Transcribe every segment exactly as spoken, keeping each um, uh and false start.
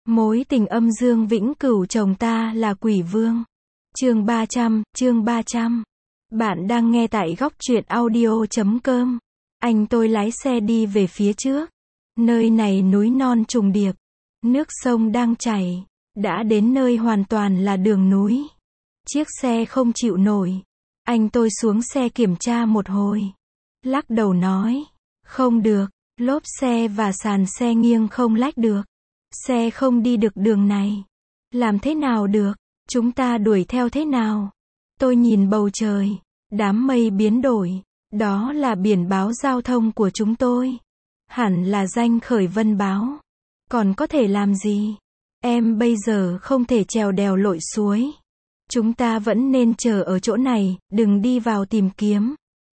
Mối tình âm dương vĩnh cửu chồng ta là quỷ vương. Chương ba trăm, chương ba trăm. Bạn đang nghe tại góc truyện audio chấm com. Anh tôi lái xe đi về phía trước. Nơi này núi non trùng điệp. Nước sông đang chảy. Đã đến nơi hoàn toàn là đường núi. Chiếc xe không chịu nổi. Anh tôi xuống xe kiểm tra một hồi. Lắc đầu nói. Không được, lốp xe và sàn xe nghiêng không lách được. Xe không đi được đường này. Làm thế nào được? Chúng ta đuổi theo thế nào? Tôi nhìn bầu trời. Đám mây biến đổi. Đó là biển báo giao thông của chúng tôi. Hẳn là danh khởi vân báo. Còn có thể làm gì? Em bây giờ không thể trèo đèo lội suối. Chúng ta vẫn nên chờ ở chỗ này, đừng đi vào tìm kiếm.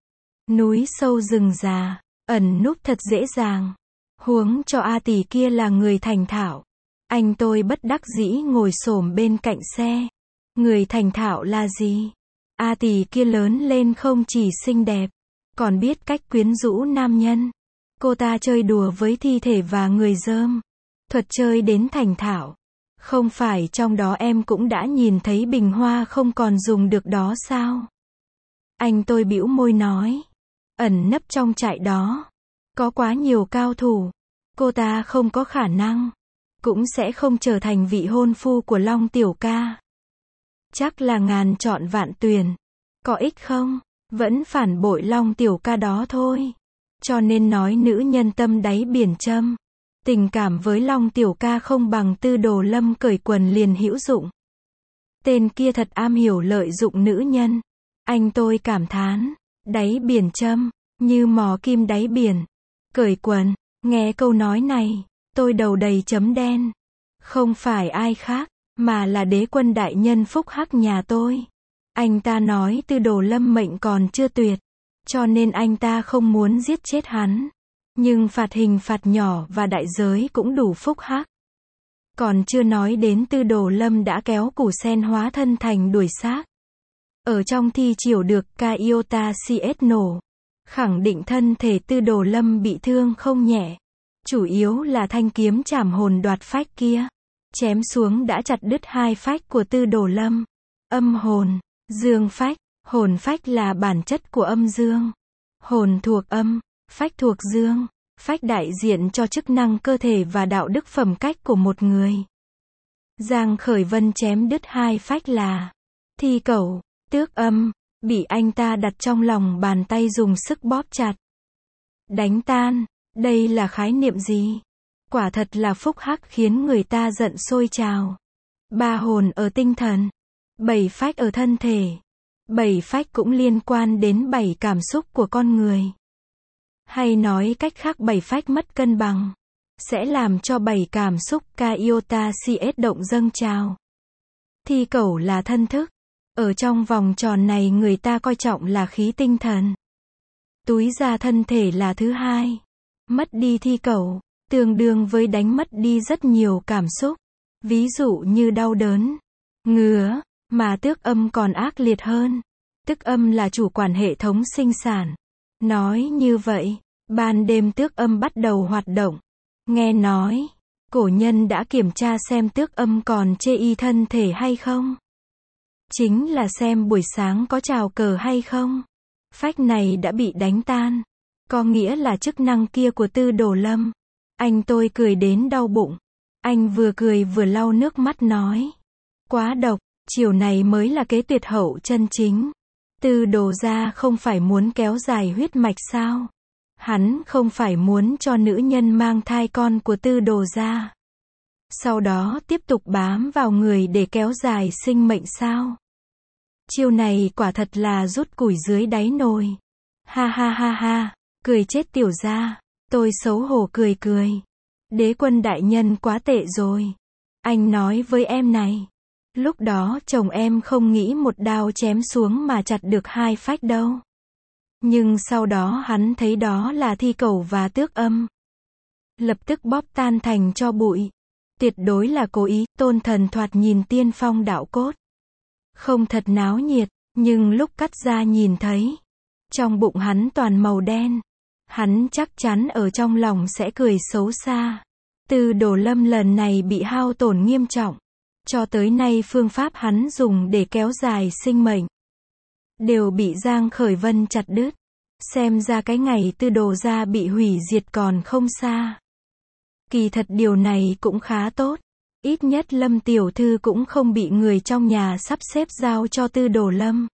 Núi sâu rừng già, ẩn núp thật dễ dàng. Huống cho A tỷ kia là người thành thạo. Anh tôi bất đắc dĩ ngồi xổm bên cạnh xe. Người thành thạo là gì? A tỷ kia lớn lên không chỉ xinh đẹp, còn biết cách quyến rũ nam nhân. Cô ta chơi đùa với thi thể và người dơm. Thuật chơi đến thành thạo. Không phải trong đó em cũng đã nhìn thấy bình hoa không còn dùng được đó sao? Anh tôi bĩu môi nói. Ẩn nấp trong trại đó. Có quá nhiều cao thủ. Cô ta không có khả năng. Cũng sẽ không trở thành vị hôn phu của Long tiểu ca. Chắc là ngàn chọn vạn tuyển. Có ích không? Vẫn phản bội Long tiểu ca đó thôi. Cho nên nói nữ nhân tâm đáy biển châm. Tình cảm với Long tiểu ca không bằng Tư Đồ Lâm cởi quần liền hữu dụng. Tên kia thật am hiểu lợi dụng nữ nhân. Anh tôi cảm thán. Đáy biển châm, như mò kim đáy biển. Cởi quần, nghe câu nói này, tôi đầu đầy chấm đen. Không phải ai khác, mà là đế quân đại nhân Phúc Hắc nhà tôi. Anh ta nói Tư Đồ Lâm mệnh còn chưa tuyệt, cho nên anh ta không muốn giết chết hắn. Nhưng phạt hình phạt nhỏ và đại giới cũng đủ Phúc Hắc. Còn chưa nói đến Tư Đồ Lâm đã kéo củ sen hóa thân thành đuổi xác. Ở trong thi chiều được Kaiota xê ét nổ. Khẳng định thân thể Tư Đồ Lâm bị thương không nhẹ. Chủ yếu là thanh kiếm chảm hồn đoạt phách kia. Chém xuống đã chặt đứt hai phách của Tư Đồ Lâm. Âm hồn, dương phách, hồn phách là bản chất của âm dương. Hồn thuộc âm, phách thuộc dương. Phách đại diện cho chức năng cơ thể và đạo đức phẩm cách của một người. Giang Khởi Vân chém đứt hai phách là Thi Cẩu, Tước Âm, bị anh ta đặt trong lòng bàn tay dùng sức bóp chặt. Đánh tan, đây là khái niệm gì? Quả thật là Phúc Hắc khiến người ta giận sôi trào. Ba hồn ở tinh thần, bảy phách ở thân thể. Bảy phách cũng liên quan đến bảy cảm xúc của con người. Hay nói cách khác bảy phách mất cân bằng, sẽ làm cho bảy cảm xúc Kaiota xê ét động dâng trào. Thi Cẩu là thân thức. Ở trong vòng tròn này người ta coi trọng là khí tinh thần. Túi da thân thể là thứ hai. Mất đi Thi Cẩu, tương đương với đánh mất đi rất nhiều cảm xúc. Ví dụ như đau đớn, ngứa, mà Tước Âm còn ác liệt hơn. Tước Âm là chủ quản hệ thống sinh sản. Nói như vậy, ban đêm Tước Âm bắt đầu hoạt động. Nghe nói, cổ nhân đã kiểm tra xem Tước Âm còn chê y thân thể hay không. Chính là xem buổi sáng có chào cờ hay không. Phách này đã bị đánh tan. Có nghĩa là chức năng kia của Tư Đồ Lâm. Anh tôi cười đến đau bụng. Anh vừa cười vừa lau nước mắt nói. Quá độc, chiều này mới là kế tuyệt hậu chân chính. Tư Đồ gia không phải muốn kéo dài huyết mạch sao? Hắn không phải muốn cho nữ nhân mang thai con của Tư Đồ gia. Sau đó tiếp tục bám vào người để kéo dài sinh mệnh sao? Chiêu này quả thật là rút củi dưới đáy nồi. Ha ha ha ha, cười chết tiểu gia. Tôi xấu hổ cười cười. Đế quân đại nhân quá tệ rồi. Anh nói với em này. Lúc đó chồng em không nghĩ một đao chém xuống mà chặt được hai phách đâu. Nhưng sau đó hắn thấy đó là Thi Cẩu và Tước Âm. Lập tức bóp tan thành cho bụi. Tuyệt đối là cố ý. Tôn Thần thoạt nhìn tiên phong đạo cốt. Không thật náo nhiệt, nhưng lúc cắt ra nhìn thấy. Trong bụng hắn toàn màu đen. Hắn chắc chắn ở trong lòng sẽ cười xấu xa. Tư Đồ Lâm lần này bị hao tổn nghiêm trọng. Cho tới nay phương pháp hắn dùng để kéo dài sinh mệnh đều bị Giang Khởi Vân chặt đứt. Xem ra cái ngày Tư Đồ gia bị hủy diệt còn không xa. Kỳ thật điều này cũng khá tốt. Ít nhất Lâm tiểu thư cũng không bị người trong nhà sắp xếp giao cho Tư Đồ Lâm.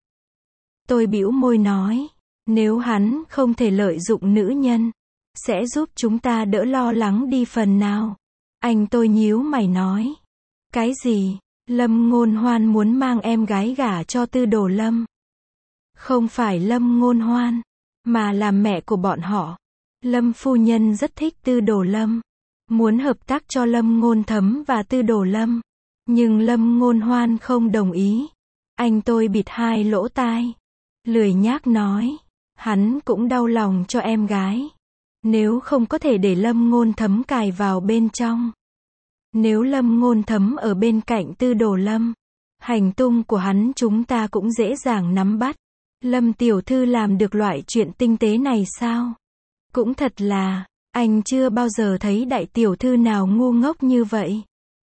Tôi bĩu môi nói, nếu hắn không thể lợi dụng nữ nhân, sẽ giúp chúng ta đỡ lo lắng đi phần nào. Anh tôi nhíu mày nói, cái gì? Lâm Ngôn Hoan muốn mang em gái gả cho Tư Đồ Lâm. Không phải Lâm Ngôn Hoan, mà là mẹ của bọn họ. Lâm phu nhân rất thích Tư Đồ Lâm, muốn hợp tác cho Lâm Ngôn Thấm và Tư Đồ Lâm. Nhưng Lâm Ngôn Hoan không đồng ý. Anh tôi bịt hai lỗ tai, lười nhác nói, hắn cũng đau lòng cho em gái. Nếu không có thể để Lâm Ngôn Thấm cài vào bên trong. Nếu Lâm Ngôn Thấm ở bên cạnh Tư Đồ Lâm, hành tung của hắn chúng ta cũng dễ dàng nắm bắt. Lâm tiểu thư làm được loại chuyện tinh tế này sao? Cũng thật là, anh chưa bao giờ thấy đại tiểu thư nào ngu ngốc như vậy.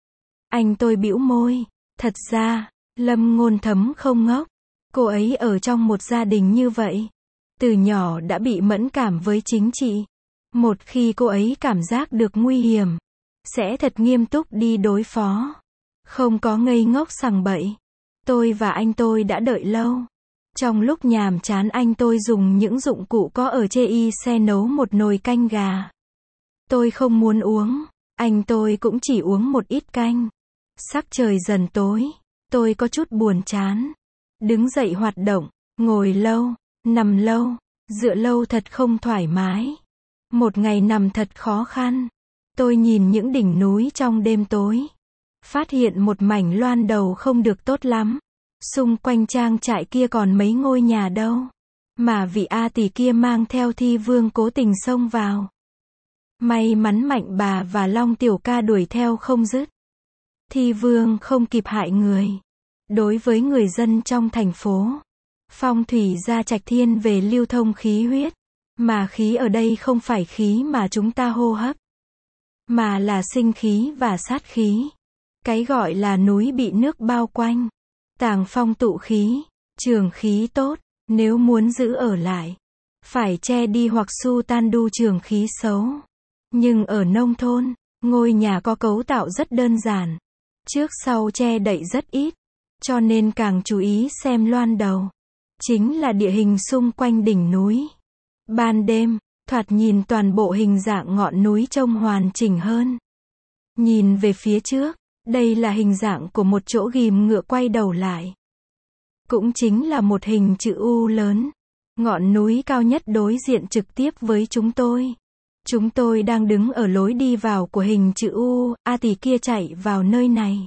Anh tôi bĩu môi, thật ra, Lâm Ngôn Thấm không ngốc. Cô ấy ở trong một gia đình như vậy, từ nhỏ đã bị mẫn cảm với chính trị. Một khi cô ấy cảm giác được nguy hiểm, sẽ thật nghiêm túc đi đối phó. Không có ngây ngốc sằng bậy. Tôi và anh tôi đã đợi lâu. Trong lúc nhàm chán anh tôi dùng những dụng cụ có ở chê y xe nấu một nồi canh gà. Tôi không muốn uống. Anh tôi cũng chỉ uống một ít canh. Sắc trời dần tối. Tôi có chút buồn chán. Đứng dậy hoạt động. Ngồi lâu. Nằm lâu. Dựa lâu thật không thoải mái. Một ngày nằm thật khó khăn. Tôi nhìn những đỉnh núi trong đêm tối. Phát hiện một mảnh loan đầu không được tốt lắm. Xung quanh trang trại kia còn mấy ngôi nhà đâu. Mà vị A tỷ kia mang theo Thi Vương cố tình xông vào. May mắn Mạnh bà và Long tiểu ca đuổi theo không dứt. Thi Vương không kịp hại người. Đối với người dân trong thành phố, phong thủy gia trạch thiên về lưu thông khí huyết. Mà khí ở đây không phải khí mà chúng ta hô hấp, mà là sinh khí và sát khí. Cái gọi là núi bị nước bao quanh, tàng phong tụ khí, trường khí tốt. Nếu muốn giữ ở lại, phải che đi hoặc xua tan đu trường khí xấu. Nhưng ở nông thôn, ngôi nhà có cấu tạo rất đơn giản, trước sau che đậy rất ít, cho nên càng chú ý xem loan đầu. Chính là địa hình xung quanh đỉnh núi. Ban đêm, thoạt nhìn toàn bộ hình dạng ngọn núi trông hoàn chỉnh hơn. Nhìn về phía trước, đây là hình dạng của một chỗ ghìm ngựa quay đầu lại. Cũng chính là một hình chữ U lớn. Ngọn núi cao nhất đối diện trực tiếp với chúng tôi. Chúng tôi đang đứng ở lối đi vào của hình chữ U, A tỷ kia chạy vào nơi này.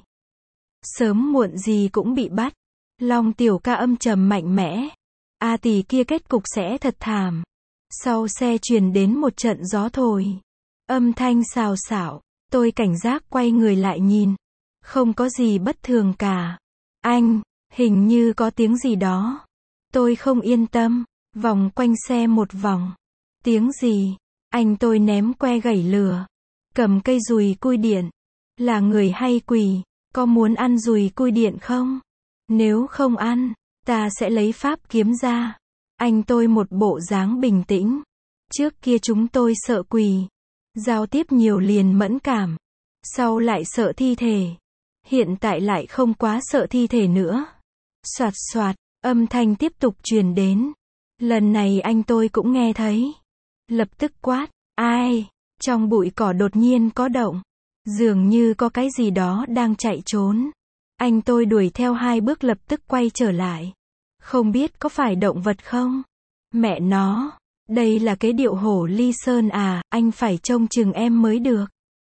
Sớm muộn gì cũng bị bắt. Long tiểu ca âm trầm mạnh mẽ. A tỷ kia kết cục sẽ thật thảm. Sau xe truyền đến một trận gió thổi. Âm thanh xào xạo. Tôi cảnh giác quay người lại nhìn. Không có gì bất thường cả. Anh, hình như có tiếng gì đó. Tôi không yên tâm. Vòng quanh xe một vòng. Tiếng gì? Anh tôi ném que gẩy lửa. Cầm cây dùi cui điện. Là người hay quỷ? Có muốn ăn dùi cui điện không? Nếu không ăn, ta sẽ lấy pháp kiếm ra. Anh tôi một bộ dáng bình tĩnh. Trước kia chúng tôi sợ quỷ. Giao tiếp nhiều liền mẫn cảm. Sau lại sợ thi thể. Hiện tại lại không quá sợ thi thể nữa. Soạt soạt, âm thanh tiếp tục truyền đến. Lần này anh tôi cũng nghe thấy. Lập tức quát, ai? Trong bụi cỏ đột nhiên có động. Dường như có cái gì đó đang chạy trốn. Anh tôi đuổi theo hai bước lập tức quay trở lại. Không biết có phải động vật không? Mẹ nó, đây là cái điệu hổ ly sơn à, anh phải trông chừng em mới được.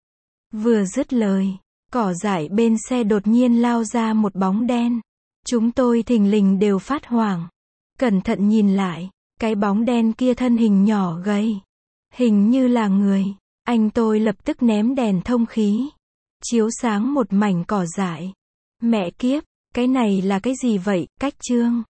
Vừa dứt lời, cỏ dại bên xe đột nhiên lao ra một bóng đen. Chúng tôi thình lình đều phát hoảng. Cẩn thận nhìn lại, cái bóng đen kia thân hình nhỏ gầy. Hình như là người. Anh tôi lập tức ném đèn thông khí. Chiếu sáng một mảnh cỏ dại. Mẹ kiếp, cái này là cái gì vậy, Cách Trương?